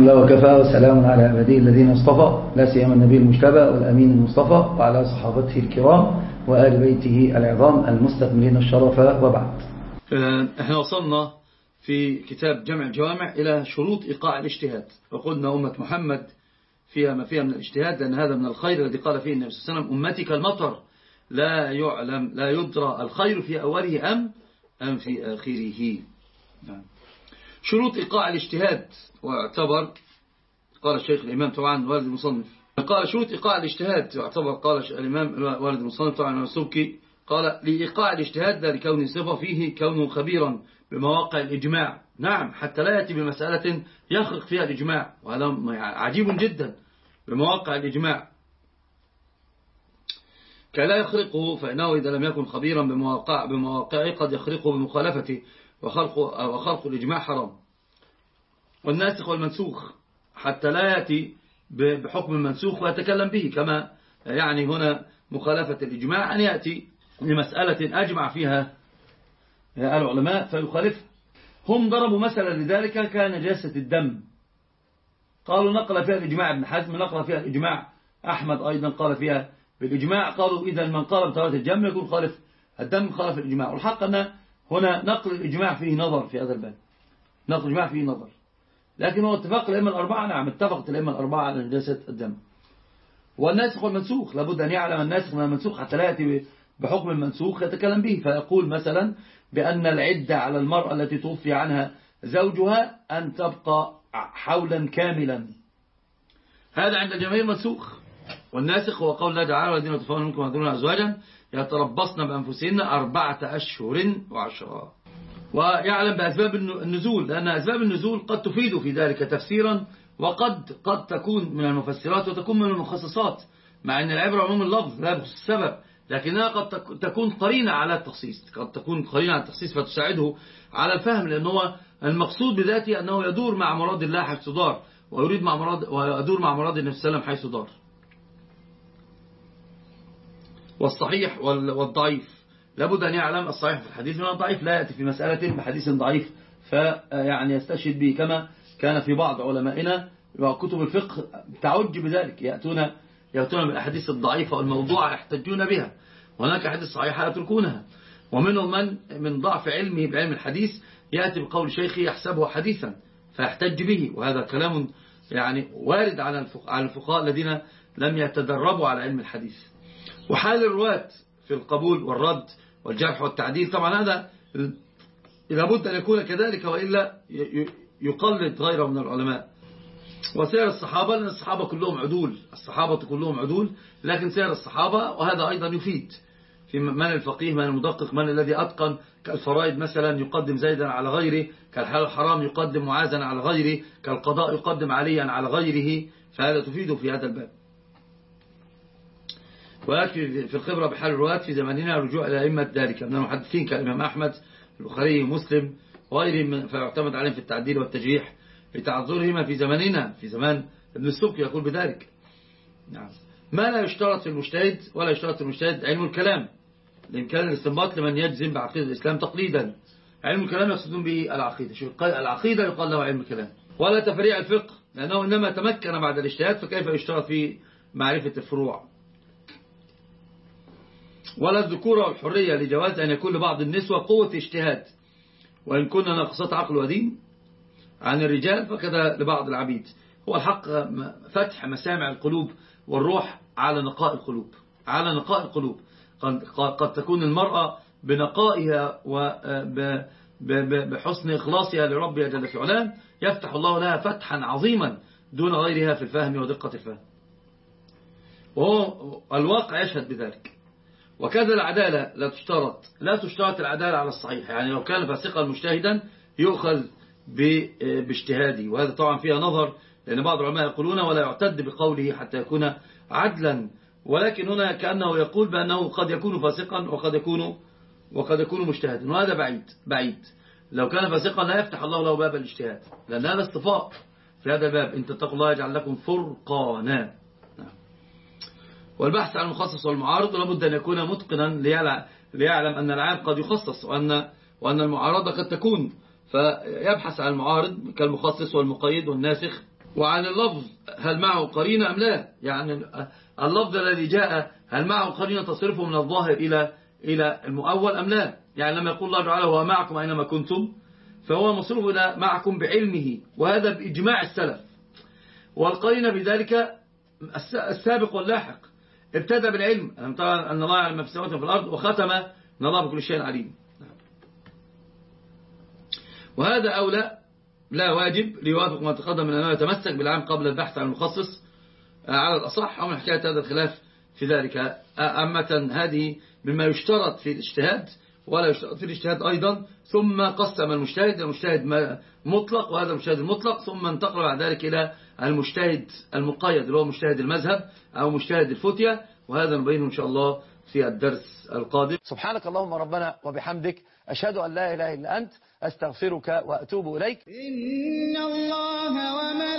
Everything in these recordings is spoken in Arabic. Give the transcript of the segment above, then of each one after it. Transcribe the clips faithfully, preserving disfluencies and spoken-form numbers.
الله وكفى وسلام على عباده الذين اصطفى لا سيما النبي المجتبى والأمين المصطفى وعلى صحابته الكرام وآل بيته العظام المستكملين الشرف وبعد. احنا وصلنا في كتاب جمع الجوامع إلى شروط إيقاع الاجتهاد، وقلنا أمة محمد فيها ما فيها من الاجتهاد، لأن هذا من الخير الذي قال فيه النبي صلى الله عليه وسلم: أمتي كالمطر لا يعلم لا يدرى الخير في أوله أم أم في آخره. شروط إيقاع الاجتهاد، واعتبر قال الشيخ الإمام طبعا والد المصنف قال شروط إيقاع الاجتهاد، يعتبر قال الإمام والد المصنف طبعا السبكي قال: لإيقاع الاجتهاد لا لكون صفة فيه كونه خبيرا بمواقع الإجماع. نعم، حتى لا يأتي بمسألة يخرق فيها الإجماع، وهذا عجيب جدا. بمواقع الإجماع كلا يخرقه، فإنه إذا لم يكن خبيرا بمواقع بمواقعه قد يخرقه بمخالفته، وخلق, وخلق الإجماع حرام. والناسخ والمنسوخ حتى لا يأتي بحكم المنسوخ ويتكلم به، كما يعني هنا مخالفة الإجماع أن يأتي لمسألة أجمع فيها العلماء فيخالفها. هم ضربوا مثلا لذلك كنجاسة الدم، قالوا نقل فيها الإجماع ابن حزم، نقل فيها الإجماع أحمد أيضا قال فيها بالإجماع. قالوا إذا من قال بطهارة الدم يكون خالف الدم خالف الإجماع. والحق أن هنا نقل الإجماع فيه نظر في هذا الباب، نقل الإجماع فيه نظر، لكن هو اتفاق الأئمة الأربعة. نعم، اتفقت الأئمة الأربعة على نجاسة الدم. والناسخ والمنسوخ لابد أن يعلم الناسخ من المنسوخ حتى لا يأتي بحكم المنسوخ يتكلم به، فيقول مثلا بأن العدة على المرأة التي توفي عنها زوجها أن تبقى حولا كاملا. هذا عند الجماهير منسوخ. والناسخ هو قول الله تعالى: والذين يتوفون منكم ويذرون أزواجا يتربصن بأنفسهن أربعة أشهر وعشرا. ويعلم بأسباب النزول، لأن أسباب النزول قد تفيد في ذلك تفسيرا، وقد قد تكون من المفسرات وتكون من المخصصات، مع أن العبرة عموم اللفظ لا بخصوص السبب، لكنها قد تكون قرينة على التخصيص، قد تكون قرينة على التخصيص فتساعده على الفهم، لأنه المقصود بذاته أنه يدور مع مراد الله حيث دار، ويريد مع مراد ويدور مع مراد النبي صلى الله عليه وسلم حيث دار. والصحيح والضعيف لابد أن يعلم الصحيح في الحديث من الضعيف، لا يأتي في مسألة بحديث ضعيف فيعني يستشهد به، كما كان في بعض علمائنا وكتب الفقه تعج بذلك، يأتون يأتون بالأحاديث الضعيفة والموضوعة يحتجون بها، وهناك أحاديث صحيحة يتركونها. ومنهم من من ضعف علمه بعلم الحديث يأتي بقول شيخه يحسبه حديثا فيحتج به، وهذا كلام يعني وارد على الفقهاء الذين لم يتدربوا على علم الحديث. وحال الرواة في القبول والرد والجرح والتعديل، طبعا هذا لابد أن يكون كذلك، وإلا يقلد غيره من العلماء. وسير الصحابة، لأن الصحابة كلهم عدول، الصحابة كلهم عدول، لكن سير الصحابة وهذا أيضا يفيد في من الفقيه من المدقق من الذي أتقن. كالفرائض مثلا يقدم زيدا على غيره، كالحلال الحرام يقدم معاذا على غيره، كالقضاء يقدم عليا على غيره، فهذا تفيد في هذا الباب. ويكفي في الخبرة بحال الرواة في زماننا رجوع إلى أئمة ذلك من المحدثين كالإمام أحمد البخاري ومسلم وغيرهم، فيعتمد عليهم في التعديل والتجريح لتعذرهما في زماننا، في زمان ابن السبكي يقول بذلك. نعم. ما لا يشترط في المجتهد ولا يشترط في المجتهد علم الكلام لإمكان الاستنباط لمن يجزم بعقيدة الإسلام تقليدا. علم الكلام يقصدون به العقيدة، شو العقيدة يقال له علم الكلام، ولا تفريع الفقه، لأنه إنما تمكن بعد الاجتهاد، فكيف يشترط في معرفة الفروع. ولا الذكورة والحرية لجواز أن يكون لبعض النسوة قوة اجتهاد، وإن كنا ناقصات عقل ودين عن الرجال فكذا لبعض العبيد. هو الحق فتح مسامع القلوب والروح على نقاء القلوب، على نقاء القلوب. قد تكون المرأة بنقائها وبحسن إخلاصها لربها جل في علاه يفتح الله لها فتحا عظيما دون غيرها في الفهم ودقة الفهم، وهو الواقع يشهد بذلك. وكذا العدالة لا تشترط لا تشترط العدالة على الصحيح، يعني لو كان فاسقا مجتهدا يؤخذ باجتهاده، وهذا طبعا فيها نظر، لأن بعض العلماء يقولون ولا يعتد بقوله حتى يكون عدلا، ولكن هنا كأنه يقول بأنه قد يكون فاسقا وقد يكون وقد يكون مجتهدا، وهذا بعيد بعيد. لو كان فاسقا لا يفتح الله له باب الاجتهاد، لأن هذا اصطفاء في هذا الباب، إن تتقوا الله يجعل لكم فرقانا. والبحث عن المخصص والمعارض لابد أن يكون متقنا ليعلم أن العام قد يخصص، وأن وأن المعارضة قد تكون، فيبحث عن المعارض كالمخصص والمقيد والناسخ وعن اللفظ هل معه قرينة أم لا، يعني اللفظ الذي جاء هل معه قرينة تصرفه من الظاهر إلى إلى المؤول أم لا. يعني لما يقول الله تعالى هو معكم أينما كنتم فهو مصروف إلى معكم بعلمه، وهذا بإجماع السلف. والقرينة بذلك السابق واللاحق، ابتدى بالعلم طبعا أن الله يعلم ما في السماوات وفي الأرض، وختم أن الله بكل شيء عليم. وهذا أولى لا واجب ليوافق ما تقدم من أنه يتمسك بالعام قبل البحث عن المخصص على الأصح، أو من حكاية هذا الخلاف في ذلك. أمة هذه مما يشترط في الاجتهاد ولا يشترط في الاجتهاد أيضا. ثم قسم المجتهد المجتهد مطلق وهذا المجتهد المطلق، ثم انتقل بعد ذلك إلى المجتهد المقيد اللي هو مجتهد المذهب أو مجتهد الفتية، وهذا نبينه إن شاء الله في الدرس القادم. سبحانك اللهم ربنا وبحمدك، أشهد أن لا إله إلا أنت، أستغفرك وأتوب إليك. إن الله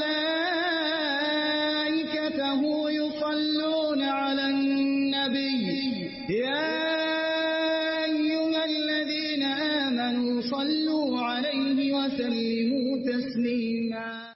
وملائكته يصلون على النبي يا أيها الذين آمنوا صلوا عليه وسلموا تسليما.